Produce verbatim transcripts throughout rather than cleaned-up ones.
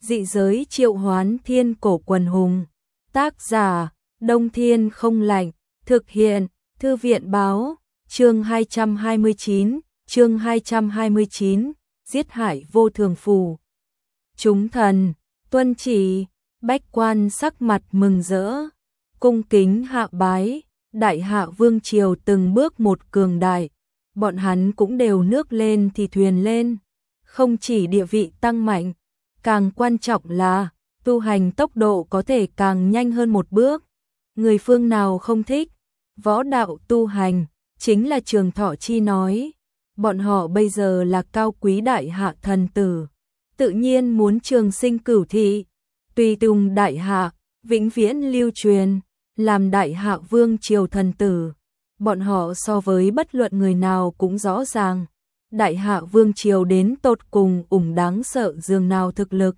Dị giới triệu hoán thiên cổ quần hùng. Tác giả, Đông Thiên không lạnh. Thực hiện, Thư viện báo. Chương hai trăm hai mươi chín, chương hai trăm hai mươi chín, giết hại vô thường phù. Chúng thần, tuân chỉ, bách quan sắc mặt mừng rỡ, cung kính hạ bái, đại hạ vương triều từng bước một cường đại, bọn hắn cũng đều nước lên thì thuyền lên, không chỉ địa vị tăng mạnh, càng quan trọng là tu hành tốc độ có thể càng nhanh hơn một bước. Người phương nào không thích võ đạo tu hành, chính là Trường Thọ Chi nói, bọn họ bây giờ là cao quý đại hạ thần tử, tự nhiên muốn trường sinh cửu thị, tùy tùng đại hạ, vĩnh viễn lưu truyền, làm đại hạ vương triều thần tử. Bọn họ so với bất luận người nào cũng rõ ràng, đại hạ vương triều đến tột cùng ủng đáng sợ dường nào thực lực.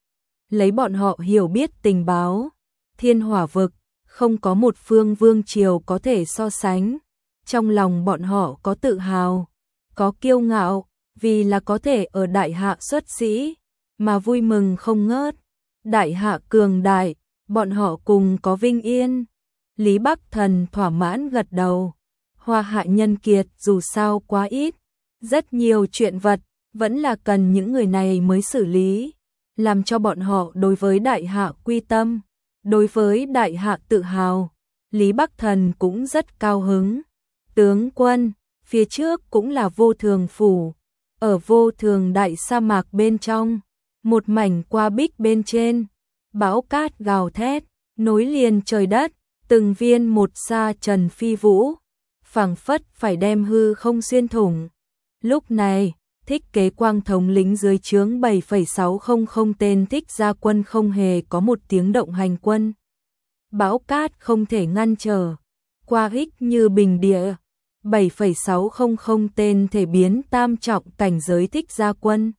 Lấy bọn họ hiểu biết tình báo, thiên hỏa vực, không có một phương vương triều có thể so sánh. Trong lòng bọn họ có tự hào, có kiêu ngạo, vì là có thể ở đại hạ xuất sĩ, mà vui mừng không ngớt. Đại hạ cường đại, bọn họ cùng có vinh yên. Lý Bắc Thần thỏa mãn gật đầu. Hoa hạ nhân kiệt dù sao quá ít, rất nhiều chuyện vật, vẫn là cần những người này mới xử lý, làm cho bọn họ đối với đại hạ quy tâm, đối với đại hạ tự hào. Lý Bắc Thần cũng rất cao hứng. Tướng quân, phía trước cũng là vô thường phủ, ở vô thường đại sa mạc bên trong, một mảnh qua bích bên trên, bão cát gào thét, nối liền trời đất, từng viên một sa trần phi vũ, phảng phất phải đem hư không xuyên thủng. Lúc này, Thích Kế Quang thống lĩnh dưới trướng bảy phẩy sáu không không tên thích gia quân không hề có một tiếng động hành quân. Bão cát không thể ngăn trở, qua ích như bình địa. bảy phẩy sáu không không tên thể biến tam trọng cảnh giới thích gia quân.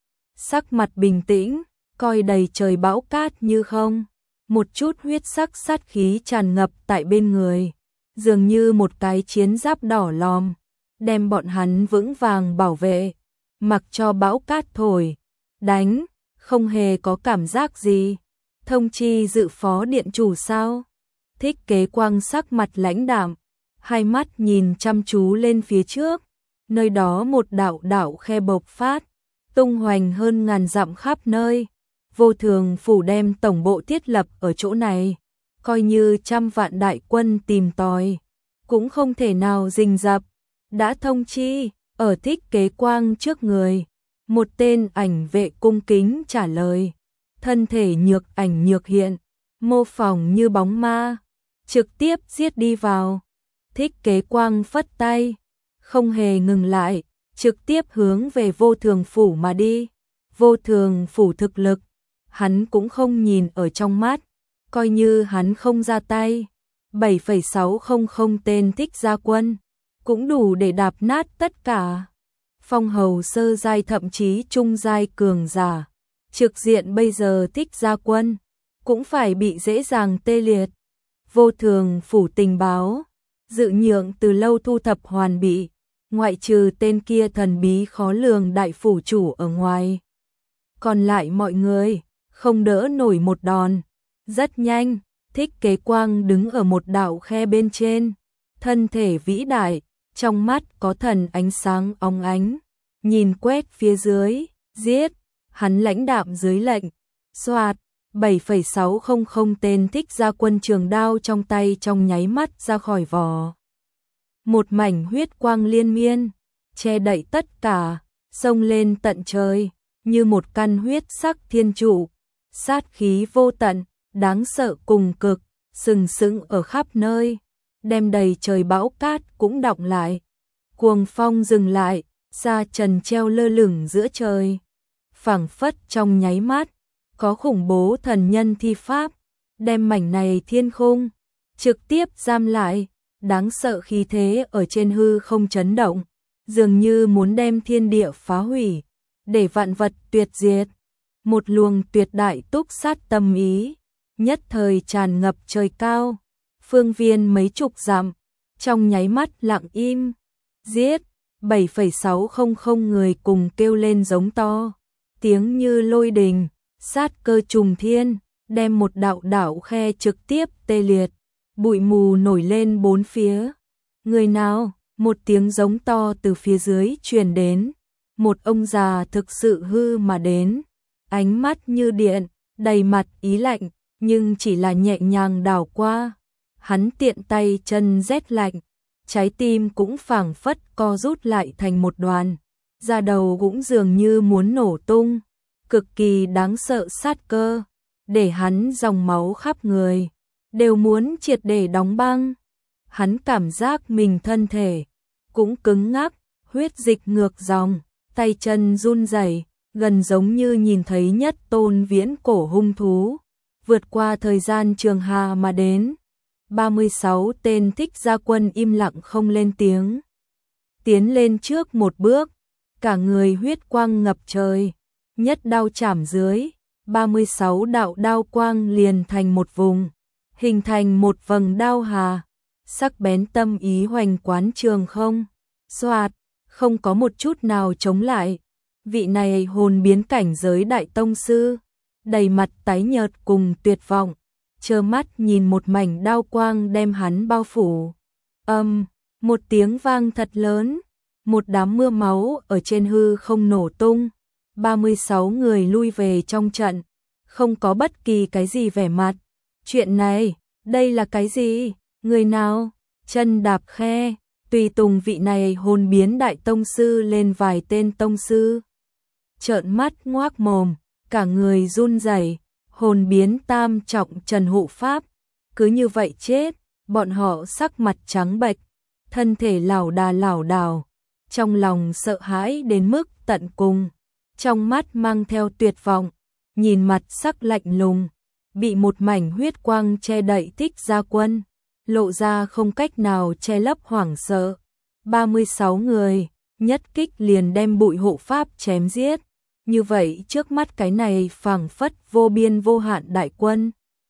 Sắc mặt bình tĩnh, coi đầy trời bão cát như không, một chút huyết sắc sát khí tràn ngập tại bên người, dường như một cái chiến giáp đỏ lòm, đem bọn hắn vững vàng bảo vệ, mặc cho bão cát thổi, đánh, không hề có cảm giác gì. Thông chi dự phó điện chủ sao? Thích Kế Quang sắc mặt lãnh đạm, hai mắt nhìn chăm chú lên phía trước, nơi đó một đạo đạo khe bộc phát, tung hoành hơn ngàn dặm khắp nơi. Vô thường phủ đem tổng bộ thiết lập ở chỗ này, coi như trăm vạn đại quân tìm tòi, cũng không thể nào rình rập. Đã thông chi, ở Thích Kế Quang trước người, một tên ảnh vệ cung kính trả lời, thân thể nhược ảnh nhược hiện, mô phỏng như bóng ma, trực tiếp giết đi vào. Thích Kế Quang phất tay, không hề ngừng lại, trực tiếp hướng về vô thường phủ mà đi. Vô thường phủ thực lực, hắn cũng không nhìn ở trong mắt, coi như hắn không ra tay, bảy phẩy sáu không không tên thích gia quân, cũng đủ để đạp nát tất cả. Phong hầu sơ giai thậm chí trung giai cường giả, trực diện bây giờ thích gia quân, cũng phải bị dễ dàng tê liệt. Vô thường phủ tình báo, dự nhượng từ lâu thu thập hoàn bị, ngoại trừ tên kia thần bí khó lường đại phủ chủ ở ngoài. Còn lại mọi người, không đỡ nổi một đòn. Rất nhanh, Thích Kế Quang đứng ở một đạo khe bên trên, thân thể vĩ đại, trong mắt có thần ánh sáng óng ánh, nhìn quét phía dưới, giết, hắn lãnh đạm dưới lệnh, xoạt, bảy phẩy sáu không không tên thích gia quân trường đao trong tay trong nháy mắt ra khỏi vỏ. Một mảnh huyết quang liên miên, che đậy tất cả, xông lên tận trời, như một căn huyết sắc thiên trụ, sát khí vô tận, đáng sợ cùng cực, sừng sững ở khắp nơi, đem đầy trời bão cát cũng đọng lại. Cuồng phong dừng lại, sa trần treo lơ lửng giữa trời, phảng phất trong nháy mắt, có khủng bố thần nhân thi pháp, đem mảnh này thiên khung trực tiếp giam lại, đáng sợ khí thế ở trên hư không chấn động, dường như muốn đem thiên địa phá hủy, để vạn vật tuyệt diệt. Một luồng tuyệt đại túc sát tâm ý, nhất thời tràn ngập trời cao, phương viên mấy chục dặm, trong nháy mắt lặng im, giết, bảy phẩy sáu không không người cùng kêu lên giống to, tiếng như lôi đình, sát cơ trùng thiên, đem một đạo đạo khe trực tiếp tê liệt, bụi mù nổi lên bốn phía. Người nào? Một tiếng giống to từ phía dưới truyền đến, một ông già thực sự hư mà đến, ánh mắt như điện, đầy mặt ý lạnh, nhưng chỉ là nhẹ nhàng đảo qua. Hắn tiện tay chân rét lạnh, trái tim cũng phảng phất co rút lại thành một đoàn, da đầu cũng dường như muốn nổ tung, cực kỳ đáng sợ sát cơ, để hắn dòng máu khắp người, đều muốn triệt để đóng băng. Hắn cảm giác mình thân thể cũng cứng ngắc, huyết dịch ngược dòng, tay chân run rẩy, gần giống như nhìn thấy nhất tôn viễn cổ hung thú, vượt qua thời gian trường hà mà đến. ba mươi sáu tên Thích Gia Quân im lặng không lên tiếng. Tiến lên trước một bước, cả người huyết quang ngập trời, nhất đao chảm dưới, ba mươi sáu đạo đao quang liền thành một vùng, hình thành một vầng đao hà, sắc bén tâm ý hoành quán trường không. Xoạt, không có một chút nào chống lại. Vị này hồn biến cảnh giới đại tông sư, đầy mặt tái nhợt cùng tuyệt vọng, trơ mắt nhìn một mảnh đao quang đem hắn bao phủ. Âm, một tiếng vang thật lớn, một đám mưa máu ở trên hư không nổ tung, ba mươi sáu người lui về trong trận, không có bất kỳ cái gì vẻ mặt. Chuyện này, đây là cái gì? Người nào? Chân đạp khe, tùy tùng vị này hồn biến đại tông sư lên vài tên tông sư. Trợn mắt ngoác mồm, cả người run rẩy, hồn biến tam trọng Trần Hộ Pháp, cứ như vậy chết, bọn họ sắc mặt trắng bệch, thân thể lảo đà lảo đảo, trong lòng sợ hãi đến mức tận cùng, trong mắt mang theo tuyệt vọng, nhìn mặt sắc lạnh lùng, bị một mảnh huyết quang che đậy Thích Gia Quân, lộ ra không cách nào che lấp hoảng sợ. ba mươi sáu người, nhất kích liền đem bụi hộ pháp chém giết. Như vậy trước mắt cái này phảng phất vô biên vô hạn đại quân,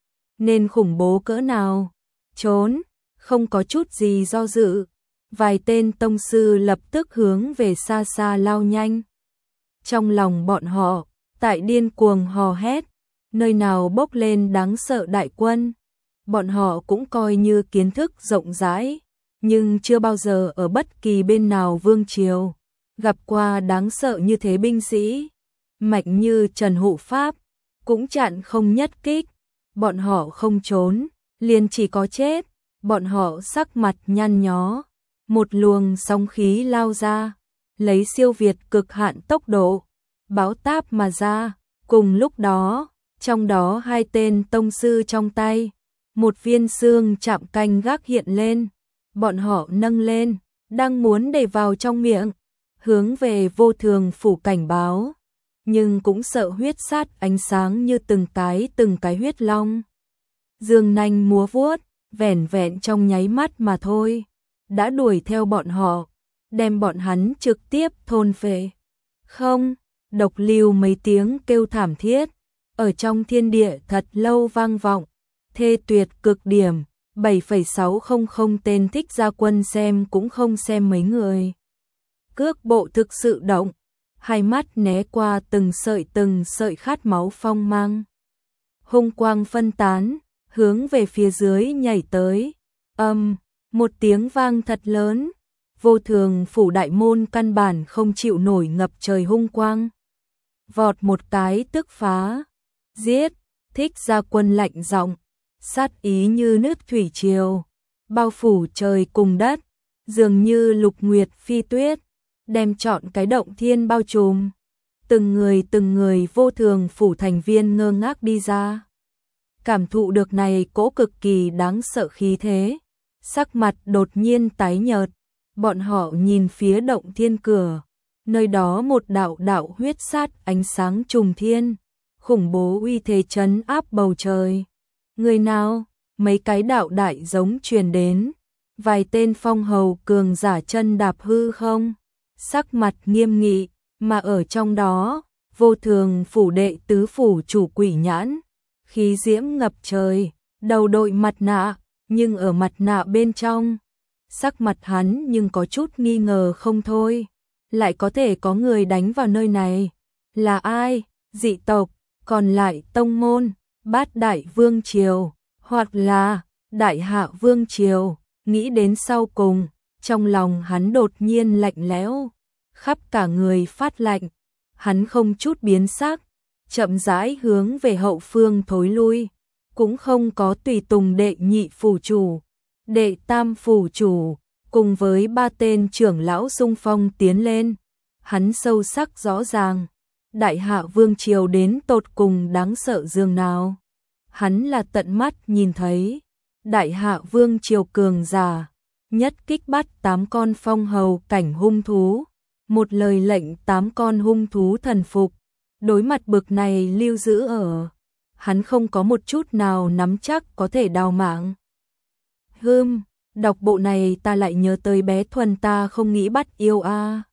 nên khủng bố cỡ nào? Trốn, không có chút gì do dự. Vài tên tông sư lập tức hướng về xa xa lao nhanh. Trong lòng bọn họ, tại điên cuồng hò hét, nơi nào bốc lên đáng sợ đại quân. Bọn họ cũng coi như kiến thức rộng rãi, nhưng chưa bao giờ ở bất kỳ bên nào vương triều gặp qua đáng sợ như thế binh sĩ. Mạnh như Trần Hộ Pháp, cũng chặn không nhất kích, bọn họ không trốn, liền chỉ có chết, bọn họ sắc mặt nhăn nhó, một luồng sóng khí lao ra, lấy siêu việt cực hạn tốc độ, báo táp mà ra, cùng lúc đó, trong đó hai tên tông sư trong tay, một viên xương chạm canh gác hiện lên, bọn họ nâng lên, đang muốn để vào trong miệng, hướng về Vô Thường phủ cảnh báo. Nhưng cũng sợ huyết sát ánh sáng như từng cái từng cái huyết long. Dương nanh múa vuốt, vẻn vẹn trong nháy mắt mà thôi, đã đuổi theo bọn họ, đem bọn hắn trực tiếp thôn phệ. Không, độc lưu mấy tiếng kêu thảm thiết, ở trong thiên địa thật lâu vang vọng, thê tuyệt cực điểm, bảy phẩy sáu không không tên Thích Gia Quân xem cũng không xem mấy người. Cước bộ thực sự động, hai mắt né qua từng sợi từng sợi khát máu phong mang. Hung quang phân tán, hướng về phía dưới nhảy tới. Âm, một tiếng vang thật lớn. Vô Thường phủ đại môn căn bản không chịu nổi ngập trời hung quang. Vọt một cái tức phá. Giết, Thích Gia Quân lạnh giọng, sát ý như nước thủy triều, bao phủ trời cùng đất, dường như lục nguyệt phi tuyết, đem trọn cái động thiên bao trùm. Từng người từng người Vô Thường phủ thành viên ngơ ngác đi ra. Cảm thụ được này cỗ cực kỳ đáng sợ khí thế, sắc mặt đột nhiên tái nhợt, bọn họ nhìn phía động thiên cửa, nơi đó một đạo đạo huyết sát ánh sáng trùng thiên, khủng bố uy thế trấn áp bầu trời. Người nào? Mấy cái đạo đại giống truyền đến, vài tên phong hầu cường giả chân đạp hư không, sắc mặt nghiêm nghị, mà ở trong đó, Vô Thường phủ đệ tứ phủ chủ Quỷ Nhãn, khí diễm ngập trời, đầu đội mặt nạ, nhưng ở mặt nạ bên trong, sắc mặt hắn nhưng có chút nghi ngờ không thôi, lại có thể có người đánh vào nơi này, là ai? Dị tộc, còn lại tông môn, bát đại vương triều, hoặc là đại hạ vương triều, nghĩ đến sau cùng, trong lòng hắn đột nhiên lạnh lẽo, khắp cả người phát lạnh, hắn không chút biến sắc, chậm rãi hướng về hậu phương thối lui, cũng không có tùy tùng đệ nhị phủ chủ, đệ tam phủ chủ, cùng với ba tên trưởng lão xung phong tiến lên, hắn sâu sắc rõ ràng, đại hạ vương triều đến tột cùng đáng sợ dường nào. Hắn là tận mắt nhìn thấy, đại hạ vương triều cường giả, nhất kích bắt tám con phong hầu cảnh hung thú, một lời lệnh tám con hung thú thần phục, đối mặt bực này lưu giữ ở, hắn không có một chút nào nắm chắc có thể đào mạng. Hưm, đọc bộ này ta lại nhớ tới bé Thuần ta không nghĩ bắt yêu a.